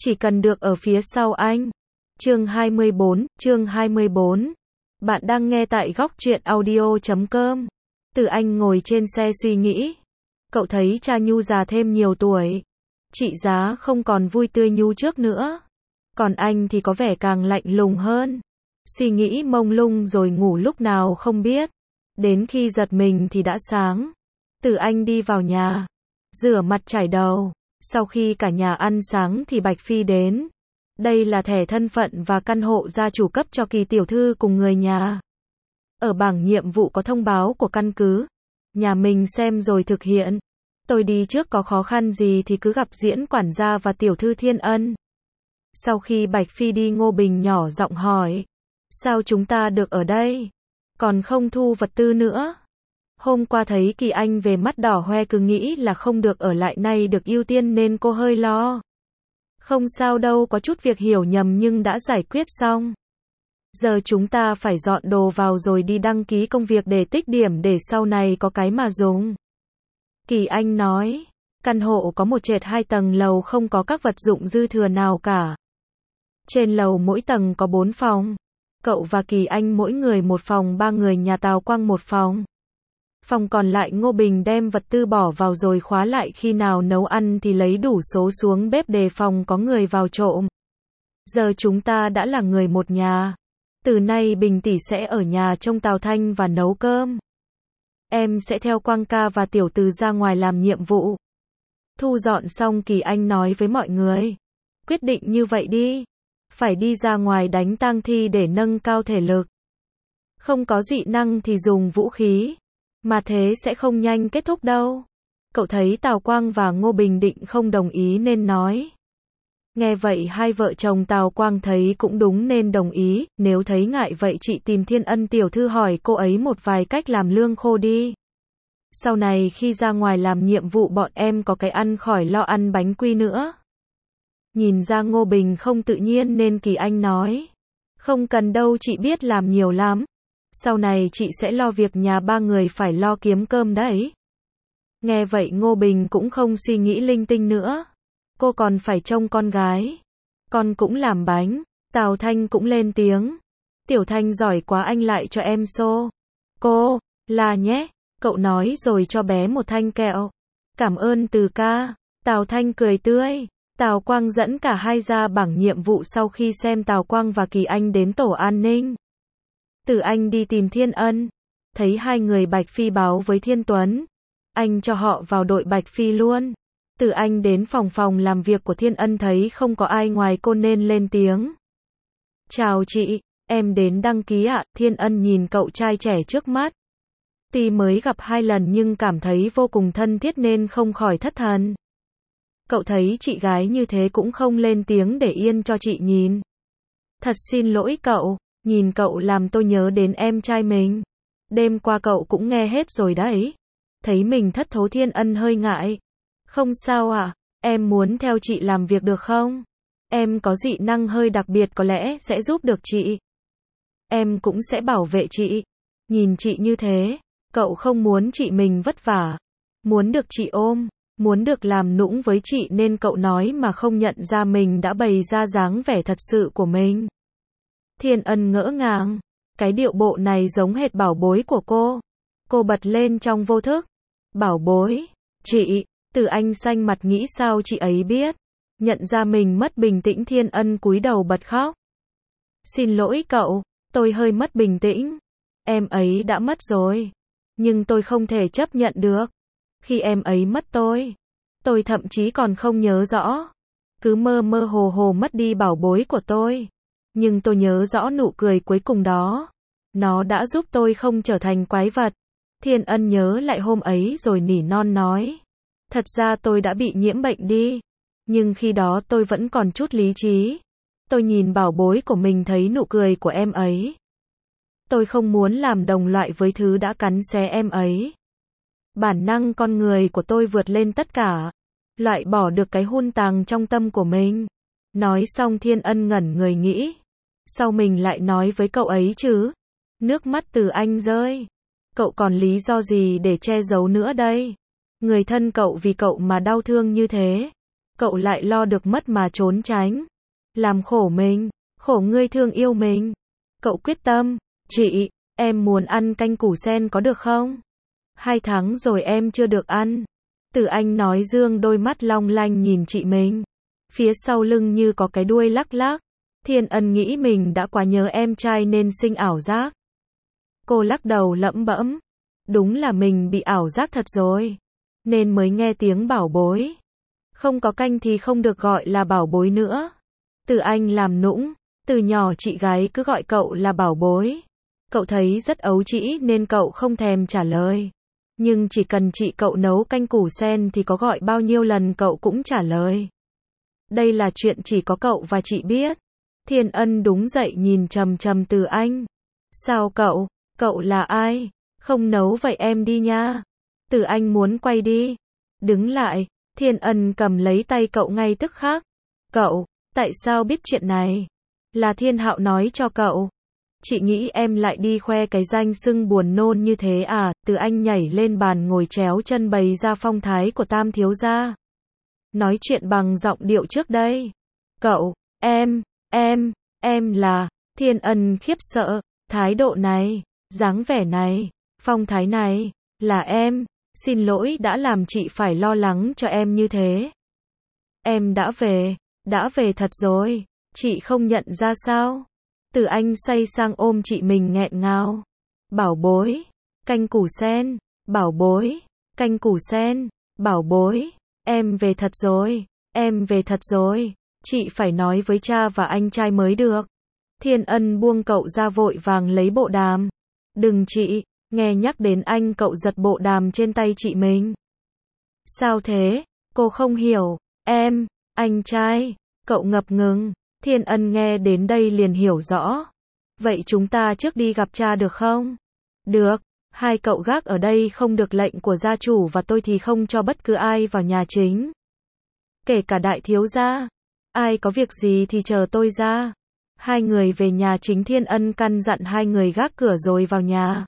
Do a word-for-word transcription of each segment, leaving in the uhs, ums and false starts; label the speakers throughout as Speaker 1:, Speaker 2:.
Speaker 1: chỉ cần được ở phía sau anh. Chương hai mươi bốn, chương hai mươi bốn. Bạn đang nghe tại góc truyện audio chấm com. Từ Anh ngồi trên xe suy nghĩ. Cậu thấy cha Nhu già thêm nhiều tuổi. Chị Giá không còn vui tươi Nhu trước nữa. Còn anh thì có vẻ càng lạnh lùng hơn. Suy nghĩ mông lung rồi ngủ lúc nào không biết. Đến khi giật mình thì đã sáng. Từ Anh đi vào nhà. Rửa mặt chải đầu. Sau khi cả nhà ăn sáng thì Bạch Phi đến. Đây là thẻ thân phận và căn hộ gia chủ cấp cho Kỳ tiểu thư cùng người nhà. Ở bảng nhiệm vụ có thông báo của căn cứ. Nhà mình xem rồi thực hiện. Tôi đi trước có khó khăn gì thì cứ gặp diễn quản gia và tiểu thư Thiên Ân. Sau khi Bạch Phi đi, Ngô Bình nhỏ giọng hỏi. Sao chúng ta được ở đây? Còn không thu vật tư nữa? Hôm qua thấy Kỳ Anh về mắt đỏ hoe cứ nghĩ là không được ở lại, nay được ưu tiên nên cô hơi lo. Không sao đâu, có chút việc hiểu nhầm nhưng đã giải quyết xong. Giờ chúng ta phải dọn đồ vào rồi đi đăng ký công việc để tích điểm để sau này có cái mà dùng. Kỳ Anh nói, căn hộ có một trệt hai tầng lầu, không có các vật dụng dư thừa nào cả. Trên lầu mỗi tầng có bốn phòng. Cậu và Kỳ Anh mỗi người một phòng, ba người nhà Tào Quang một phòng. Phòng còn lại Ngô Bình đem vật tư bỏ vào rồi khóa lại, khi nào nấu ăn thì lấy đủ số xuống bếp đề phòng có người vào trộm. Giờ chúng ta đã là người một nhà. Từ nay Bình tỷ sẽ ở nhà trông Tào Thanh và nấu cơm. Em sẽ theo Quang ca và Tiểu Từ ra ngoài làm nhiệm vụ. Thu dọn xong, Kỳ Anh nói với mọi người. Quyết định như vậy đi. Phải đi ra ngoài đánh tang thi để nâng cao thể lực. Không có dị năng thì dùng vũ khí. Mà thế sẽ không nhanh kết thúc đâu. Cậu thấy Tào Quang và Ngô Bình định không đồng ý nên nói. Nghe vậy hai vợ chồng Tào Quang thấy cũng đúng nên đồng ý. Nếu thấy ngại vậy chị tìm Thiên Ân tiểu thư hỏi cô ấy một vài cách làm lương khô đi. Sau này khi ra ngoài làm nhiệm vụ bọn em có cái ăn, khỏi lo ăn bánh quy nữa. Nhìn ra Ngô Bình không tự nhiên nên Kỳ Anh nói. Không cần đâu, chị biết làm nhiều lắm. Sau này chị sẽ lo việc nhà, ba người phải lo kiếm cơm đấy. Nghe vậy Ngô Bình cũng không suy nghĩ linh tinh nữa. Cô còn phải trông con gái. Con cũng làm bánh. Tào Thanh cũng lên tiếng. Tiểu Thanh giỏi quá, anh lại cho em xô. Cô, là nhé. Cậu nói rồi cho bé một thanh kẹo. Cảm ơn Từ ca. Tào Thanh cười tươi. Tào Quang dẫn cả hai ra bảng nhiệm vụ. Sau khi xem Tào Quang và Kỳ Anh đến tổ an ninh. Từ Anh đi tìm Thiên Ân. Thấy hai người, Bạch Phi báo với Thiên Tuấn. Anh cho họ vào đội Bạch Phi luôn. Từ Anh đến phòng phòng làm việc của Thiên Ân, thấy không có ai ngoài cô nên lên tiếng. Chào chị, em đến đăng ký ạ. Thiên Ân nhìn cậu trai trẻ trước mắt. Tuy mới gặp hai lần nhưng cảm thấy vô cùng thân thiết nên không khỏi thất thần. Cậu thấy chị gái như thế cũng không lên tiếng để yên cho chị nhìn. Thật xin lỗi cậu, nhìn cậu làm tôi nhớ đến em trai mình. Đêm qua cậu cũng nghe hết rồi đấy. Thấy mình thất thố, Thiên Ân hơi ngại. Không sao ạ, à, em muốn theo chị làm việc được không? Em có dị năng hơi đặc biệt, có lẽ sẽ giúp được chị. Em cũng sẽ bảo vệ chị. Nhìn chị như thế, cậu không muốn chị mình vất vả. Muốn được chị ôm, muốn được làm nũng với chị nên cậu nói mà không nhận ra mình đã bày ra dáng vẻ thật sự của mình. Thiên Ân ngỡ ngàng. Cái điệu bộ này giống hệt bảo bối của cô. Cô bật lên trong vô thức. Bảo bối? Chị? Từ Anh xanh mặt nghĩ sao chị ấy biết. Nhận ra mình mất bình tĩnh, Thiên Ân cúi đầu bật khóc. Xin lỗi cậu, tôi hơi mất bình tĩnh. Em ấy đã mất rồi. Nhưng tôi không thể chấp nhận được. Khi em ấy mất tôi, tôi thậm chí còn không nhớ rõ. Cứ mơ mơ hồ hồ mất đi bảo bối của tôi. Nhưng tôi nhớ rõ nụ cười cuối cùng đó. Nó đã giúp tôi không trở thành quái vật. Thiên Ân nhớ lại hôm ấy rồi nỉ non nói. Thật ra tôi đã bị nhiễm bệnh đi. Nhưng khi đó tôi vẫn còn chút lý trí. Tôi nhìn bảo bối của mình, thấy nụ cười của em ấy. Tôi không muốn làm đồng loại với thứ đã cắn xé em ấy. Bản năng con người của tôi vượt lên tất cả. Loại bỏ được cái hun tàng trong tâm của mình. Nói xong Thiên Ân ngẩn người nghĩ. Sao mình lại nói với cậu ấy chứ? Nước mắt Từ Anh rơi. Cậu còn lý do gì để che giấu nữa đây? Người thân cậu vì cậu mà đau thương như thế. cậu lại lo được mất mà trốn tránh. Làm khổ mình, khổ người thương yêu mình. Cậu quyết tâm, chị, em muốn ăn canh củ sen có được không? Hai tháng rồi em chưa được ăn. Từ Anh nói dương đôi mắt long lanh nhìn chị mình. Phía sau lưng như có cái đuôi lắc lắc. Thiên Ân nghĩ mình đã quá nhớ em trai nên sinh ảo giác. Cô lắc đầu lẩm bẩm. Đúng là mình bị ảo giác thật rồi. Nên mới nghe tiếng bảo bối. Không có canh thì không được gọi là bảo bối nữa. Từ Anh làm nũng. Từ nhỏ chị gái cứ gọi cậu là bảo bối. Cậu thấy rất ấu trĩ nên cậu không thèm trả lời. Nhưng chỉ cần chị cậu nấu canh củ sen thì có gọi bao nhiêu lần cậu cũng trả lời. Đây là chuyện chỉ có cậu và chị biết. Thiên Ân đúng dậy nhìn trầm trầm Từ Anh. Sao cậu? Cậu là ai? Không nấu vậy em đi nha. Từ Anh muốn quay đi. Đứng lại. Thiên Ân cầm lấy tay cậu ngay tức khắc. Cậu, tại sao biết chuyện này? Là Thiên Hạo nói cho cậu. Chị nghĩ em lại đi khoe cái danh xưng buồn nôn như thế à? Từ Anh nhảy lên bàn ngồi chéo chân bày ra phong thái của Tam thiếu gia. Nói chuyện bằng giọng điệu trước đây. Cậu, em, em, em là, Thiên Ân khiếp sợ, thái độ này, dáng vẻ này, phong thái này, là em, xin lỗi đã làm chị phải lo lắng cho em như thế. Em đã về, đã về thật rồi, chị không nhận ra sao? Từ Anh xoay sang ôm chị mình nghẹn ngào. Bảo bối, canh củ sen, bảo bối, canh củ sen, bảo bối, em về thật rồi, em về thật rồi, chị phải nói với cha và anh trai mới được. Thiên Ân buông cậu ra vội vàng lấy bộ đàm. Đừng chị, nghe nhắc đến anh cậu giật bộ đàm trên tay chị mình. Sao thế? Cô không hiểu, em, anh trai, cậu ngập ngừng. Thiên Ân nghe đến đây liền hiểu rõ. Vậy chúng ta trước đi gặp cha được không? Được, hai cậu gác ở đây không được lệnh của gia chủ và tôi thì không cho bất cứ ai vào nhà chính. Kể cả đại thiếu gia. Ai có việc gì thì chờ tôi ra. Hai người về nhà chính. Thiên Ân căn dặn hai người gác cửa rồi vào nhà.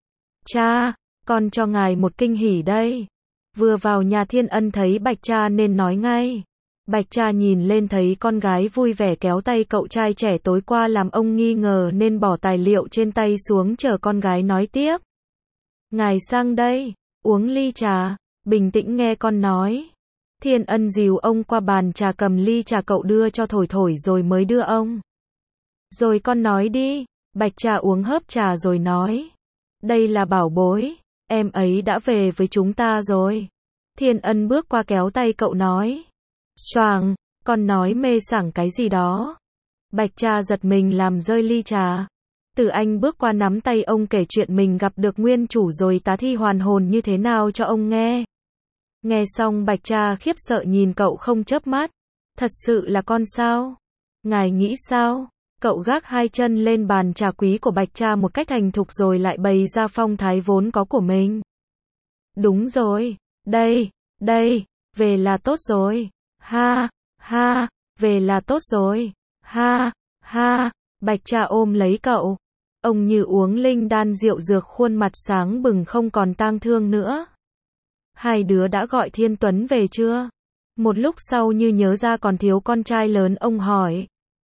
Speaker 1: Cha, con cho ngài một kinh hỉ đây. Vừa vào nhà Thiên Ân thấy Bạch cha nên nói ngay. Bạch cha nhìn lên thấy con gái vui vẻ kéo tay cậu trai trẻ tối qua làm ông nghi ngờ nên bỏ tài liệu trên tay xuống chờ con gái nói tiếp. Ngài sang đây, uống ly trà, bình tĩnh nghe con nói. Thiên Ân dìu ông qua bàn trà cầm ly trà cậu đưa cho thổi thổi rồi mới đưa ông. Rồi con nói đi, Bạch cha uống hớp trà rồi nói. Đây là bảo bối, em ấy đã về với chúng ta rồi. Thiên Ân bước qua kéo tay cậu nói. Choàng, con nói mê sảng cái gì đó. Bạch cha giật mình làm rơi ly trà. Từ Anh bước qua nắm tay ông kể chuyện mình gặp được nguyên chủ rồi tá thi hoàn hồn như thế nào cho ông nghe. Nghe xong Bạch cha khiếp sợ nhìn cậu không chớp mắt. Thật sự là con sao? Ngài nghĩ sao? Cậu gác hai chân lên bàn trà quý của Bạch cha một cách thành thục rồi lại bày ra phong thái vốn có của mình. Đúng rồi, đây, đây, về là tốt rồi. Ha, ha, về là tốt rồi. Ha, ha, Bạch cha ôm lấy cậu. Ông như uống linh đan rượu dược khuôn mặt sáng bừng không còn tang thương nữa. Hai đứa đã gọi Thiên Tuấn về chưa? Một lúc sau như nhớ ra còn thiếu con trai lớn ông hỏi.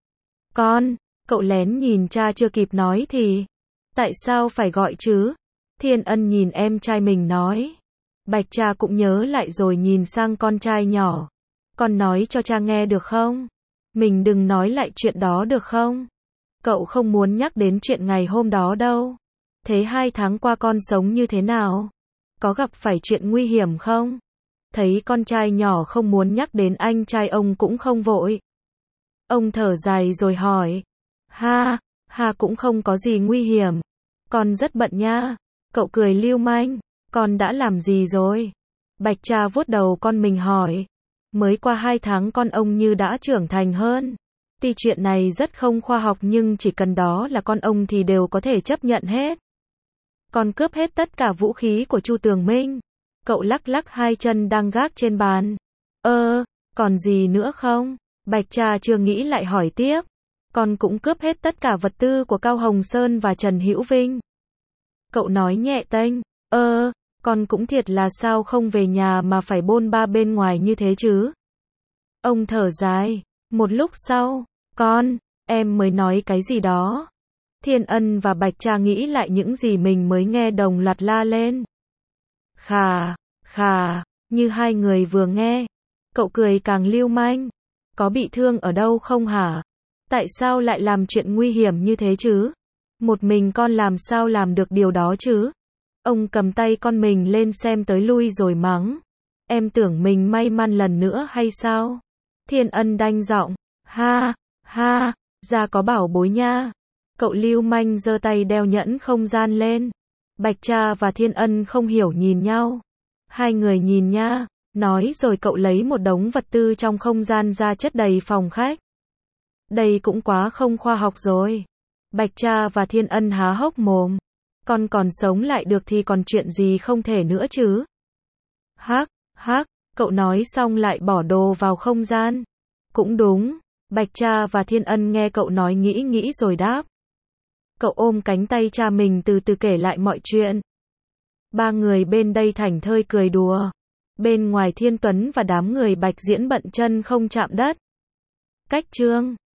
Speaker 1: Con, cậu lén nhìn cha chưa kịp nói thì. Tại sao phải gọi chứ? Thiên Ân nhìn em trai mình nói. Bạch cha cũng nhớ lại rồi nhìn sang con trai nhỏ. Con nói cho cha nghe được không? Mình đừng nói lại chuyện đó được không? Cậu không muốn nhắc đến chuyện ngày hôm đó đâu. Thế hai tháng qua con sống như thế nào? Có gặp phải chuyện nguy hiểm không? Thấy con trai nhỏ không muốn nhắc đến anh trai ông cũng không vội. Ông thở dài rồi hỏi. Ha, ha cũng không có gì nguy hiểm. Con rất bận nha. Cậu cười lưu manh. Con đã làm gì rồi? Bạch cha vuốt đầu con mình hỏi. Mới qua hai tháng con ông như đã trưởng thành hơn. Tuy chuyện này rất không khoa học nhưng chỉ cần đó là con ông thì đều có thể chấp nhận hết. Con cướp hết tất cả vũ khí của Chu Tường Minh. Cậu lắc lắc hai chân đang gác trên bàn. Ơ, còn gì nữa không? Bạch cha chưa nghĩ lại hỏi tiếp. Con cũng cướp hết tất cả vật tư của Cao Hồng Sơn và Trần Hữu Vinh. Cậu nói nhẹ tênh. Ơ, con cũng thiệt là sao không về nhà mà phải bôn ba bên ngoài như thế chứ? Ông thở dài. Một lúc sau, con, em mới nói cái gì đó. Thiên Ân và Bạch Tra nghĩ lại những gì mình mới nghe đồng loạt la lên. Khà, khà, như hai người vừa nghe. Cậu cười càng lưu manh. Có bị thương ở đâu không hả? Tại sao lại làm chuyện nguy hiểm như thế chứ? Một mình con làm sao làm được điều đó chứ? Ông cầm tay con mình lên xem tới lui rồi mắng. Em tưởng mình may mắn lần nữa hay sao? Thiên Ân đanh giọng. Ha, ha, ra có bảo bối nha. Cậu lưu manh giơ tay đeo nhẫn không gian lên. Bạch Tra và Thiên Ân không hiểu nhìn nhau. Hai người nhìn nha. Nói rồi cậu lấy một đống vật tư trong không gian ra chất đầy phòng khách. Đây cũng quá không khoa học rồi. Bạch Tra và Thiên Ân há hốc mồm. Con còn sống lại được thì còn chuyện gì không thể nữa chứ? Hắc, hắc, cậu nói xong lại bỏ đồ vào không gian. Cũng đúng. Bạch Tra và Thiên Ân nghe cậu nói nghĩ nghĩ rồi đáp. Cậu ôm cánh tay cha mình từ từ kể lại mọi chuyện. Ba người bên đây thảnh thơi cười đùa. Bên ngoài Thiên Tuấn và đám người Bạch Diễn bận chân không chạm đất. Cách chương